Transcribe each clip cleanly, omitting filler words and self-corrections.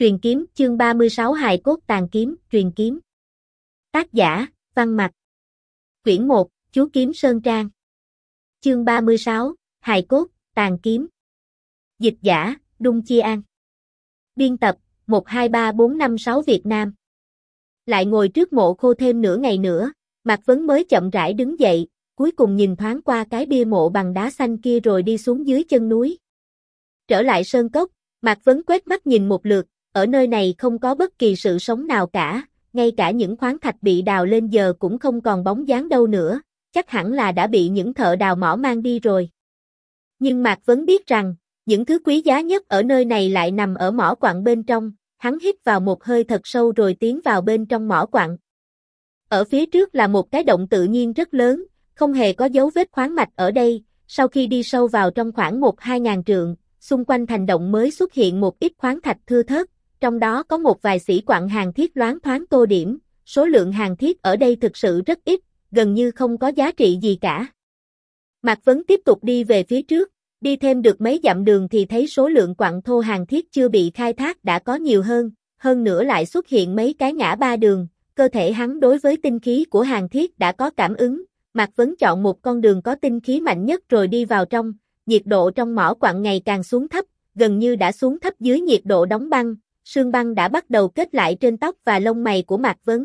Truyền kiếm, chương 36 Hài cốt tàn kiếm, truyền kiếm. Tác giả, Văn Mạch. Quyển 1, Chú kiếm Sơn Trang. Chương 36, Hài cốt, tàn kiếm. Dịch giả, Đung Chia An. Biên tập, 123456 Việt Nam. Lại ngồi trước mộ khô thêm nửa ngày nữa, Mạc Vấn mới chậm rãi đứng dậy, cuối cùng nhìn thoáng qua cái bia mộ bằng đá xanh kia rồi đi xuống dưới chân núi. Trở lại sơn cốc, Mạc Vấn quét mắt nhìn một lượt, ở nơi này không có bất kỳ sự sống nào cả, ngay cả những khoáng thạch bị đào lên giờ cũng không còn bóng dáng đâu nữa, chắc hẳn là đã bị những thợ đào mỏ mang đi rồi. Nhưng Mạc Vấn biết rằng, những thứ quý giá nhất ở nơi này lại nằm ở mỏ quặng bên trong, hắn hít vào một hơi thật sâu rồi tiến vào bên trong mỏ quặng. Ở phía trước là một cái động tự nhiên rất lớn, không hề có dấu vết khoáng mạch ở đây, sau khi đi sâu vào trong khoảng 1-2 ngàn trượng, xung quanh thành động mới xuất hiện một ít khoáng thạch thưa thớt, trong đó có một vài xỉ quặng hàng thiết loáng thoáng tô điểm, số lượng hàng thiết ở đây thực sự rất ít, gần như không có giá trị gì cả. Mạc Vấn tiếp tục đi về phía trước, đi thêm được mấy dặm đường thì thấy số lượng quặng thô hàng thiết chưa bị khai thác đã có nhiều hơn nữa lại xuất hiện mấy cái ngã ba đường, cơ thể hắn đối với tinh khí của hàng thiết đã có cảm ứng, Mạc Vấn chọn một con đường có tinh khí mạnh nhất rồi đi vào trong, nhiệt độ trong mỏ quặng ngày càng xuống thấp, gần như đã xuống thấp dưới nhiệt độ đóng băng, sương băng đã bắt đầu kết lại trên tóc và lông mày của Mạc Vấn.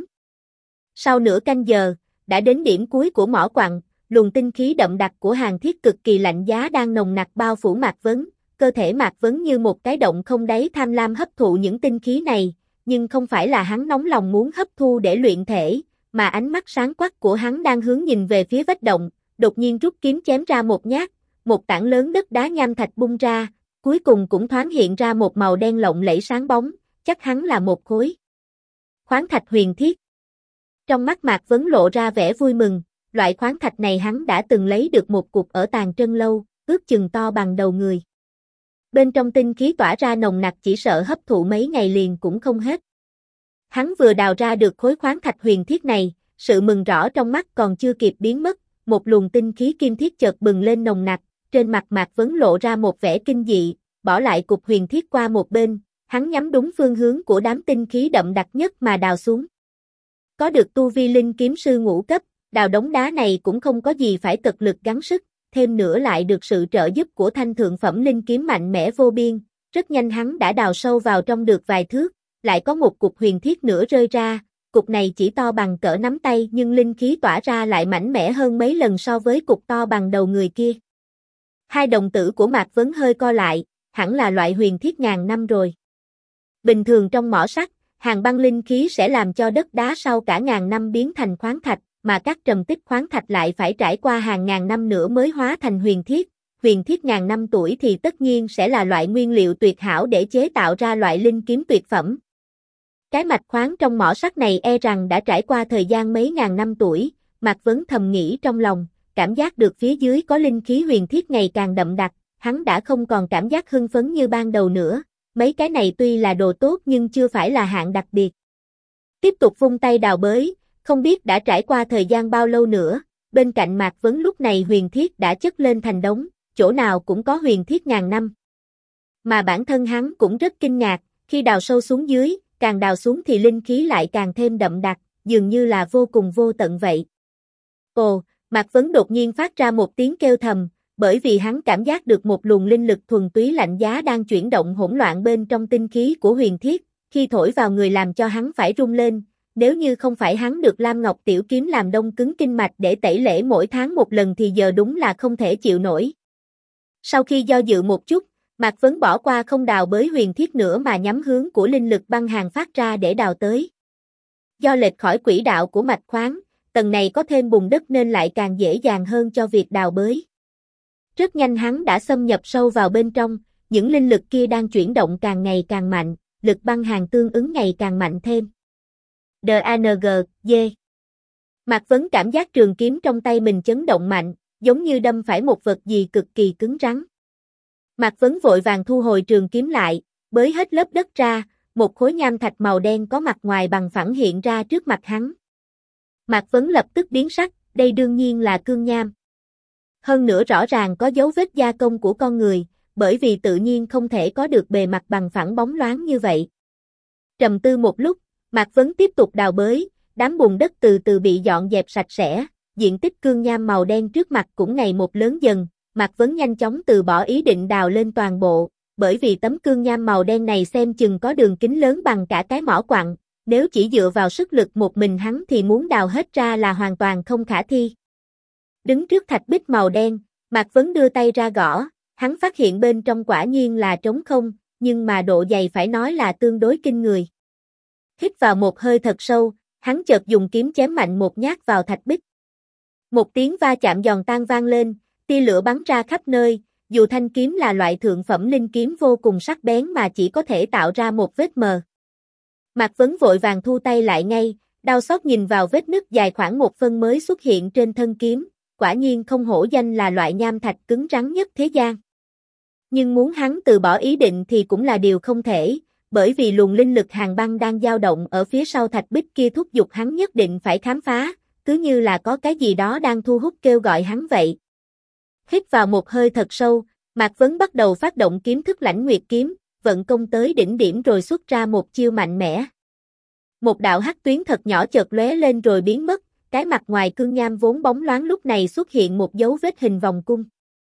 Sau nửa canh giờ, đã đến điểm cuối của mỏ quặng, luồng tinh khí đậm đặc của hàng thiết cực kỳ lạnh giá đang nồng nặc bao phủ Mạc Vấn, cơ thể Mạc Vấn như một cái động không đáy tham lam hấp thụ những tinh khí này, nhưng không phải là hắn nóng lòng muốn hấp thu để luyện thể, mà ánh mắt sáng quắc của hắn đang hướng nhìn về phía vách động, đột nhiên rút kiếm chém ra một nhát, một tảng lớn đất đá nham thạch bung ra, cuối cùng cũng thoáng hiện ra một màu đen lộng lẫy sáng bóng, chắc hắn là một khối khoáng thạch huyền thiết. Trong mắt Mạc Vấn lộ ra vẻ vui mừng, loại khoáng thạch này hắn đã từng lấy được một cục ở Tàn Trân Lâu, ước chừng to bằng đầu người. Bên trong tinh khí tỏa ra nồng nặc chỉ sợ hấp thụ mấy ngày liền cũng không hết. Hắn vừa đào ra được khối khoáng thạch huyền thiết này, sự mừng rõ trong mắt còn chưa kịp biến mất, một luồng tinh khí kim thiết chợt bừng lên nồng nặc, trên mặt Mạc Vấn lộ ra một vẻ kinh dị, bỏ lại cục huyền thiết qua một bên, hắn nhắm đúng phương hướng của đám tinh khí đậm đặc nhất mà đào xuống. Có được tu vi linh kiếm sư ngũ cấp, đào đống đá này cũng không có gì phải cực lực gắng sức, thêm nữa lại được sự trợ giúp của thanh thượng phẩm linh kiếm mạnh mẽ vô biên, rất nhanh hắn đã đào sâu vào trong được vài thước, lại có một cục huyền thiết nữa rơi ra, cục này chỉ to bằng cỡ nắm tay nhưng linh khí tỏa ra lại mạnh mẽ hơn mấy lần so với cục to bằng đầu người kia. Hai đồng tử của Mạc Vấn hơi co lại, hẳn là loại huyền thiết ngàn năm rồi. Bình thường trong mỏ sắt, hàng băng linh khí sẽ làm cho đất đá sau cả ngàn năm biến thành khoáng thạch, mà các trầm tích khoáng thạch lại phải trải qua hàng ngàn năm nữa mới hóa thành huyền thiết. Huyền thiết ngàn năm tuổi thì tất nhiên sẽ là loại nguyên liệu tuyệt hảo để chế tạo ra loại linh kiếm tuyệt phẩm. Cái mạch khoáng trong mỏ sắt này e rằng đã trải qua thời gian mấy ngàn năm tuổi, Mạc Vấn thầm nghĩ trong lòng, cảm giác được phía dưới có linh khí huyền thiết ngày càng đậm đặc, hắn đã không còn cảm giác hưng phấn như ban đầu nữa, mấy cái này tuy là đồ tốt nhưng chưa phải là hạng đặc biệt. Tiếp tục vung tay đào bới, không biết đã trải qua thời gian bao lâu nữa, bên cạnh Mạc Vấn lúc này huyền thiết đã chất lên thành đống, chỗ nào cũng có huyền thiết ngàn năm. Mà bản thân hắn cũng rất kinh ngạc, khi đào sâu xuống dưới, càng đào xuống thì linh khí lại càng thêm đậm đặc, dường như là vô cùng vô tận vậy. Ồ, Mạc Vấn đột nhiên phát ra một tiếng kêu thầm, bởi vì hắn cảm giác được một luồng linh lực thuần túy lạnh giá đang chuyển động hỗn loạn bên trong tinh khí của huyền thiết, khi thổi vào người làm cho hắn phải rung lên, nếu như không phải hắn được Lam Ngọc Tiểu Kiếm làm đông cứng kinh mạch để tẩy lễ mỗi tháng một lần thì giờ đúng là không thể chịu nổi. Sau khi do dự một chút, Mạc Vấn bỏ qua không đào bới huyền thiết nữa mà nhắm hướng của linh lực băng hàng phát ra để đào tới. Do lệch khỏi quỹ đạo của mạch khoáng, tầng này có thêm bùn đất nên lại càng dễ dàng hơn cho việc đào bới. Rất nhanh hắn đã xâm nhập sâu vào bên trong, những linh lực kia đang chuyển động càng ngày càng mạnh, lực băng hàng tương ứng ngày càng mạnh thêm. D.A.N.G.G. Mạc Vấn cảm giác trường kiếm trong tay mình chấn động mạnh, giống như đâm phải một vật gì cực kỳ cứng rắn. Mạc Vấn vội vàng thu hồi trường kiếm lại, bới hết lớp đất ra, một khối nham thạch màu đen có mặt ngoài bằng phẳng hiện ra trước mặt hắn. Mạc Vấn lập tức biến sắc, đây đương nhiên là cương nham. Hơn nữa rõ ràng có dấu vết gia công của con người, bởi vì tự nhiên không thể có được bề mặt bằng phẳng bóng loáng như vậy. Trầm tư một lúc, Mạc Vấn tiếp tục đào bới, đám bùn đất từ từ bị dọn dẹp sạch sẽ, diện tích cương nham màu đen trước mặt cũng ngày một lớn dần, Mạc Vấn nhanh chóng từ bỏ ý định đào lên toàn bộ, bởi vì tấm cương nham màu đen này xem chừng có đường kính lớn bằng cả cái mỏ quặng, nếu chỉ dựa vào sức lực một mình hắn thì muốn đào hết ra là hoàn toàn không khả thi. Đứng trước thạch bích màu đen, Mạc Vấn đưa tay ra gõ, hắn phát hiện bên trong quả nhiên là trống không, nhưng mà độ dày phải nói là tương đối kinh người. Hít vào một hơi thật sâu, hắn chợt dùng kiếm chém mạnh một nhát vào thạch bích. Một tiếng va chạm giòn tan vang lên, tia lửa bắn ra khắp nơi, dù thanh kiếm là loại thượng phẩm linh kiếm vô cùng sắc bén mà chỉ có thể tạo ra một vết mờ. Mạc Vấn vội vàng thu tay lại ngay, đau xót nhìn vào vết nứt dài khoảng 1 phân mới xuất hiện trên thân kiếm, quả nhiên không hổ danh là loại nham thạch cứng rắn nhất thế gian. Nhưng muốn hắn từ bỏ ý định thì cũng là điều không thể, bởi vì luồng linh lực hàn băng đang dao động ở phía sau thạch bích kia thúc giục hắn nhất định phải khám phá, cứ như là có cái gì đó đang thu hút kêu gọi hắn vậy. Hít vào một hơi thật sâu, Mạc Vấn bắt đầu phát động kiếm thức Lãnh Nguyệt kiếm, vận công tới đỉnh điểm rồi xuất ra một chiêu mạnh mẽ. Một đạo hắc tuyến thật nhỏ chợt lóe lên rồi biến mất, cái mặt ngoài cương nham vốn bóng loáng lúc này xuất hiện một dấu vết hình vòng cung.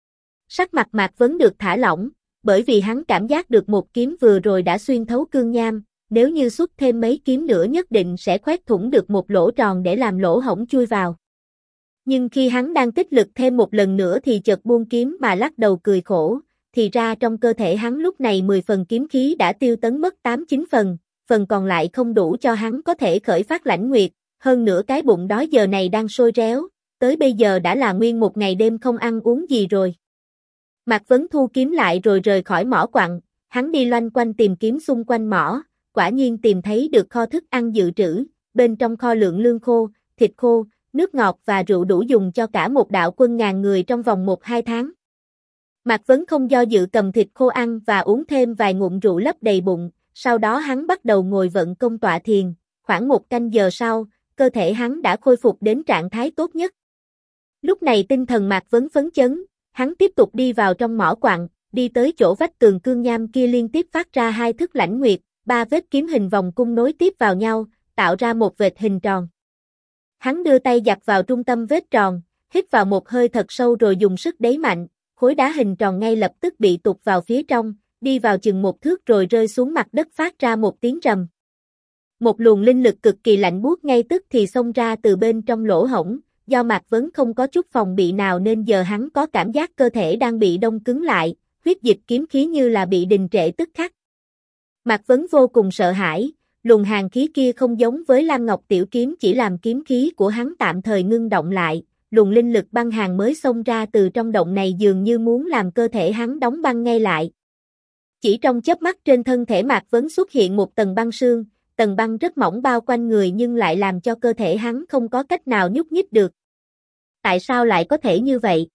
Sắc mặt Mạc Vấn được thả lỏng, bởi vì hắn cảm giác được một kiếm vừa rồi đã xuyên thấu cương nham, nếu như xuất thêm mấy kiếm nữa nhất định sẽ khoét thủng được một lỗ tròn để làm lỗ hổng chui vào. Nhưng khi hắn đang tích lực thêm một lần nữa thì chợt buông kiếm mà lắc đầu cười khổ, thì ra trong cơ thể hắn lúc này 10 phần kiếm khí đã tiêu tấn mất 8-9 phần, phần còn lại không đủ cho hắn có thể khởi phát Lãnh Nguyệt, hơn nữa cái bụng đói giờ này đang sôi réo, tới bây giờ đã là nguyên một ngày đêm không ăn uống gì rồi. Mạc Vấn thu kiếm lại rồi rời khỏi mỏ quặng, hắn đi loanh quanh tìm kiếm xung quanh mỏ, quả nhiên tìm thấy được kho thức ăn dự trữ, bên trong kho lượng lương khô, thịt khô, nước ngọt và rượu đủ dùng cho cả một đạo quân ngàn người trong vòng 1-2 tháng. Mạc Vấn không do dự cầm thịt khô ăn và uống thêm vài ngụm rượu lấp đầy bụng, sau đó hắn bắt đầu ngồi vận công tọa thiền, khoảng 1 canh giờ sau, cơ thể hắn đã khôi phục đến trạng thái tốt nhất. Lúc này tinh thần Mạc Vấn phấn chấn, hắn tiếp tục đi vào trong mỏ quặng, đi tới chỗ vách tường cương nham kia liên tiếp phát ra 2 thức Lãnh Nguyệt, 3 vết kiếm hình vòng cung nối tiếp vào nhau, tạo ra một vệt hình tròn. Hắn đưa tay giặt vào trung tâm vết tròn, hít vào một hơi thật sâu rồi dùng sức đẩy mạnh, khối đá hình tròn ngay lập tức bị tụt vào phía trong, đi vào chừng 1 thước rồi rơi xuống mặt đất phát ra một tiếng rầm. Một luồng linh lực cực kỳ lạnh buốt ngay tức thì xông ra từ bên trong lỗ hổng, do Mạc Vấn không có chút phòng bị nào nên giờ hắn có cảm giác cơ thể đang bị đông cứng lại, huyết dịch kiếm khí như là bị đình trệ tức khắc. Mạc Vấn vô cùng sợ hãi, luồng hàn khí kia không giống với Lam Ngọc Tiểu Kiếm chỉ làm kiếm khí của hắn tạm thời ngưng động lại, luồng linh lực băng hàn mới xông ra từ trong động này dường như muốn làm cơ thể hắn đóng băng ngay lại. Chỉ trong chớp mắt trên thân thể Mạc Vấn xuất hiện một tầng băng sương, tầng băng rất mỏng bao quanh người nhưng lại làm cho cơ thể hắn không có cách nào nhúc nhích được. Tại sao lại có thể như vậy?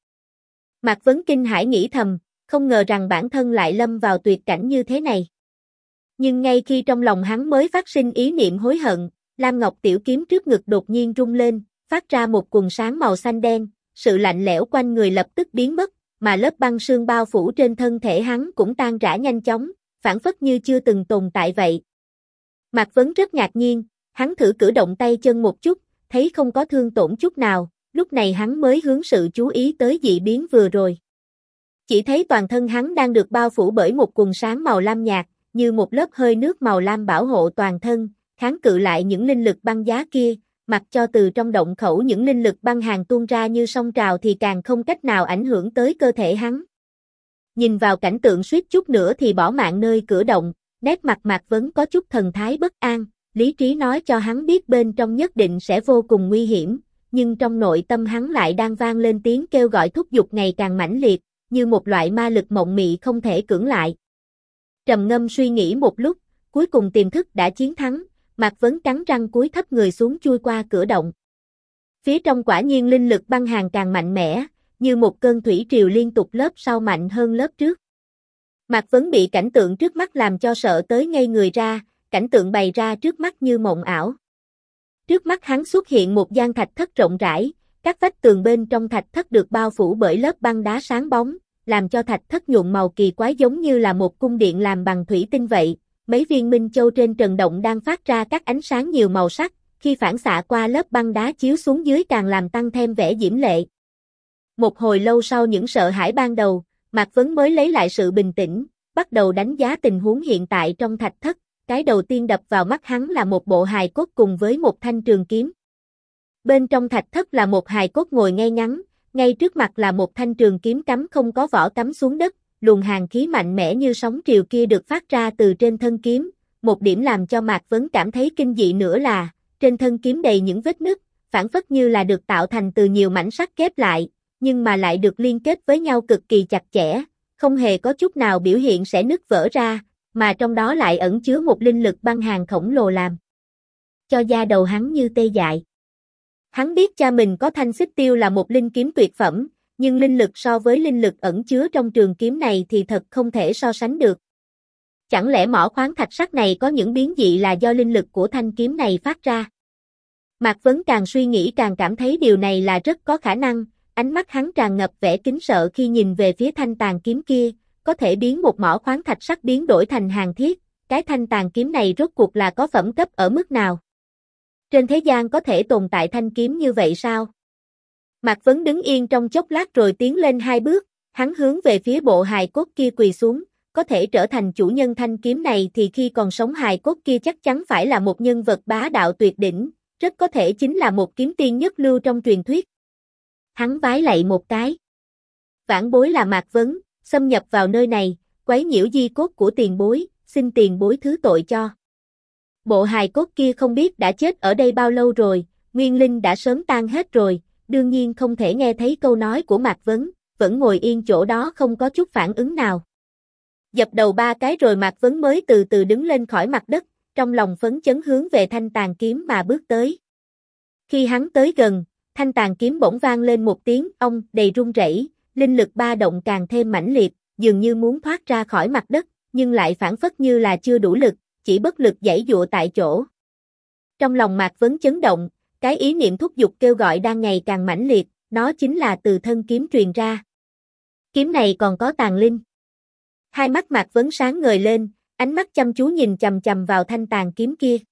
Mạc Vấn kinh hãi nghĩ thầm, không ngờ rằng bản thân lại lâm vào tuyệt cảnh như thế này. Nhưng ngay khi trong lòng hắn mới phát sinh ý niệm hối hận, Lam Ngọc Tiểu Kiếm trước ngực đột nhiên rung lên, phát ra một quầng sáng màu xanh đen, sự lạnh lẽo quanh người lập tức biến mất, mà lớp băng sương bao phủ trên thân thể hắn cũng tan rã nhanh chóng, phản phất như chưa từng tồn tại vậy. Mạc Vấn rất ngạc nhiên, hắn thử cử động tay chân một chút, thấy không có thương tổn chút nào, lúc này hắn mới hướng sự chú ý tới dị biến vừa rồi. Chỉ thấy toàn thân hắn đang được bao phủ bởi một quầng sáng màu lam nhạt, như một lớp hơi nước màu lam bảo hộ toàn thân, kháng cự lại những linh lực băng giá kia, mặc cho từ trong động khẩu những linh lực băng hàn tuôn ra như sông trào thì càng không cách nào ảnh hưởng tới cơ thể hắn. Nhìn vào cảnh tượng suýt chút nữa thì bỏ mạng nơi cửa động, nét mặt Mạc Vấn có chút thần thái bất an, lý trí nói cho hắn biết bên trong nhất định sẽ vô cùng nguy hiểm, nhưng trong nội tâm hắn lại đang vang lên tiếng kêu gọi thúc giục ngày càng mãnh liệt, như một loại ma lực mộng mị không thể cưỡng lại. Trầm ngâm suy nghĩ một lúc, cuối cùng tiềm thức đã chiến thắng, Mạc Vấn cắn răng cúi thấp người xuống chui qua cửa động. Phía trong quả nhiên linh lực băng hàn càng mạnh mẽ, như một cơn thủy triều liên tục lớp sau mạnh hơn lớp trước. Mạc Vấn bị cảnh tượng trước mắt làm cho sợ tới ngây người ra, cảnh tượng bày ra trước mắt như mộng ảo. Trước mắt hắn xuất hiện một gian thạch thất rộng rãi, các vách tường bên trong thạch thất được bao phủ bởi lớp băng đá sáng bóng, làm cho thạch thất nhuộm màu kỳ quái giống như là một cung điện làm bằng thủy tinh vậy, mấy viên minh châu trên trần động đang phát ra các ánh sáng nhiều màu sắc, khi phản xạ qua lớp băng đá chiếu xuống dưới càng làm tăng thêm vẻ diễm lệ. Một hồi lâu sau những sợ hãi ban đầu, Mạc Vấn mới lấy lại sự bình tĩnh, bắt đầu đánh giá tình huống hiện tại trong thạch thất. Cái đầu tiên đập vào mắt hắn là một bộ hài cốt cùng với một thanh trường kiếm. Bên trong thạch thất là một hài cốt ngồi ngay ngắn, ngay trước mặt là một thanh trường kiếm cắm không có vỏ cắm xuống đất, luồng hàn khí mạnh mẽ như sóng triều kia được phát ra từ trên thân kiếm. Một điểm làm cho Mạc Vấn cảm thấy kinh dị nữa là, trên thân kiếm đầy những vết nứt, phản phất như là được tạo thành từ nhiều mảnh sắt ghép lại, nhưng mà lại được liên kết với nhau cực kỳ chặt chẽ, không hề có chút nào biểu hiện sẽ nứt vỡ ra, mà trong đó lại ẩn chứa một linh lực băng hàn khổng lồ làm cho da đầu hắn như tê dại. Hắn biết cha mình có thanh xích tiêu là một linh kiếm tuyệt phẩm, nhưng linh lực so với linh lực ẩn chứa trong trường kiếm này thì thật không thể so sánh được. Chẳng lẽ mỏ khoáng thạch sắt này có những biến dị là do linh lực của thanh kiếm này phát ra? Mạc Vấn càng suy nghĩ càng cảm thấy điều này là rất có khả năng, ánh mắt hắn tràn ngập vẻ kính sợ khi nhìn về phía thanh tàn kiếm kia, có thể biến một mỏ khoáng thạch sắt biến đổi thành hàn thiết, cái thanh tàn kiếm này rốt cuộc là có phẩm cấp ở mức nào? Trên thế gian có thể tồn tại thanh kiếm như vậy sao? Mạc Vấn đứng yên trong chốc lát rồi tiến lên 2 bước, hắn hướng về phía bộ hài cốt kia quỳ xuống, có thể trở thành chủ nhân thanh kiếm này thì khi còn sống hài cốt kia chắc chắn phải là một nhân vật bá đạo tuyệt đỉnh, rất có thể chính là một kiếm tiên nhất lưu trong truyền thuyết. Hắn vái lạy một cái. Vãn bối là Mạc Vấn, xâm nhập vào nơi này, quấy nhiễu di cốt của tiền bối, xin tiền bối thứ tội cho. Bộ hài cốt kia không biết đã chết ở đây bao lâu rồi, nguyên linh đã sớm tan hết rồi, đương nhiên không thể nghe thấy câu nói của Mạc Vấn, vẫn ngồi yên chỗ đó không có chút phản ứng nào. Dập đầu 3 cái rồi Mạc Vấn mới từ từ đứng lên khỏi mặt đất, trong lòng phấn chấn hướng về thanh tàn kiếm mà bước tới. Khi hắn tới gần, thanh tàn kiếm bỗng vang lên một tiếng ong đầy rung rẩy, linh lực ba động càng thêm mãnh liệt, dường như muốn thoát ra khỏi mặt đất, nhưng lại phản phất như là chưa đủ lực, chỉ bất lực giãy giụa tại chỗ. Trong lòng Mạc Vấn chấn động, cái ý niệm thúc giục kêu gọi đang ngày càng mãnh liệt, nó chính là từ thân kiếm truyền ra. Kiếm này còn có tàn linh. Hai mắt Mạc Vấn sáng ngời lên, ánh mắt chăm chú nhìn chằm chằm vào thanh tàn kiếm kia.